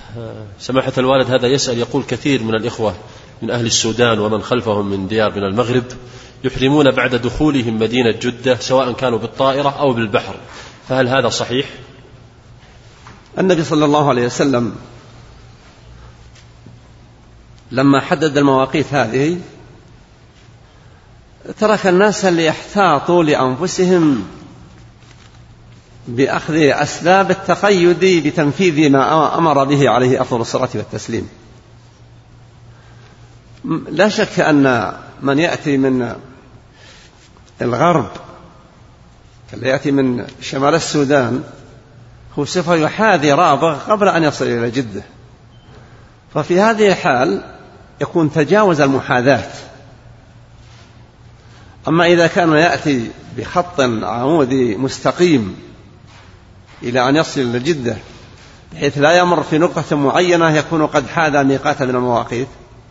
سماحة الوالد، هذا يسأل يقول: كثير من الإخوة من أهل السودان ومن خلفهم من ديار من المغرب يحرمون بعد دخولهم مدينة جدة، سواء كانوا بالطائرة أو بالبحر، فهل هذا صحيح؟ النبي صلى الله عليه وسلم لما حدد المواقيت هذه ترك الناس ليحتاطوا لأنفسهم بأخذ أسباب التقيد بتنفيذ ما أمر به عليه أفضل الصلاة والتسليم. لا شك أن من يأتي من الغرب اللي يأتي من شمال السودان هو سوف يحاذي رابغ قبل أن يصل إلى جدة، ففي هذه الحال يكون تجاوز المحاذاة. أما إذا كان يأتي بخط عمودي مستقيم إلى أن يصل إلى جدة بحيث لا يمر في نقطة معينة يكون قد حاذى ميقات من المواقيت،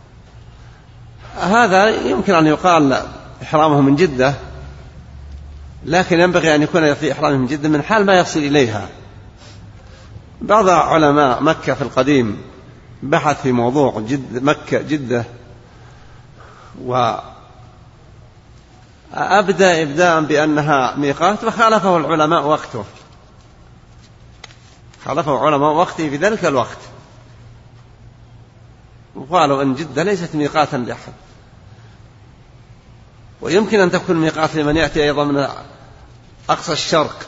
هذا يمكن أن يقال إحرامه من جدة، لكن ينبغي أن يكون في إحرامه من جدة من حال ما يصل إليها. بعض علماء مكة في القديم بحث في موضوع مكة جدة، وأبدأ إبداء بأنها ميقات، وخالفه العلماء وقته، خالفه علماء وقته في ذلك الوقت، وقالوا أن جدة ليست ميقاتا لأحد، ويمكن أن تكون ميقات لمن يأتي أيضا من أقصى الشرق،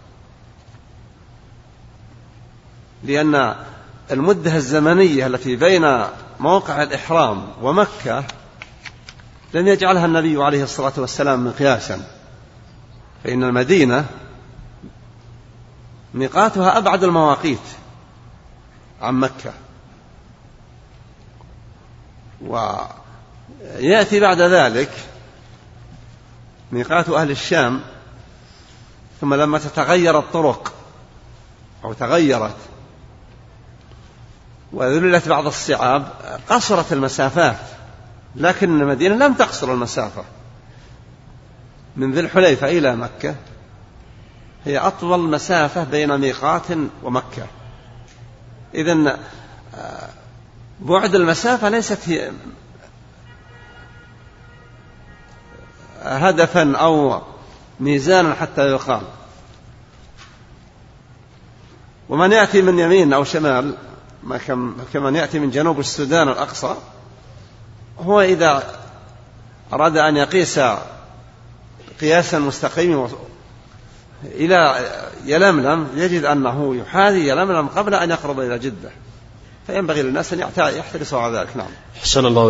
لأن المدة الزمنية التي بين موقع الإحرام ومكة لم يجعلها النبي عليه الصلاة والسلام مقياسا، فإن المدينة ميقاتها أبعد المواقيت عن مكة، ويأتي بعد ذلك ميقات أهل الشام. ثم لما تتغير الطرق أو تغيرت وذللت بعض الصعاب قصرت المسافات، لكن المدينة لم تقصر المسافة من ذي الحليفة إلى مكة، هي أطول مسافة بين ميقات ومكة. إذن بعد المسافة ليست هي هدفا أو ميزانا حتى يقال. ومن يأتي من يمين أو شمال كمن يأتي من جنوب السودان الأقصى، هو إذا أراد أن يقيس قياسا مستقيما إلى يلملم يجد أنه يحاذي يلملم قبل أن يقرب إلى جدة، فينبغي للناس أن يحترسوا على ذلك. نعم. حسن الله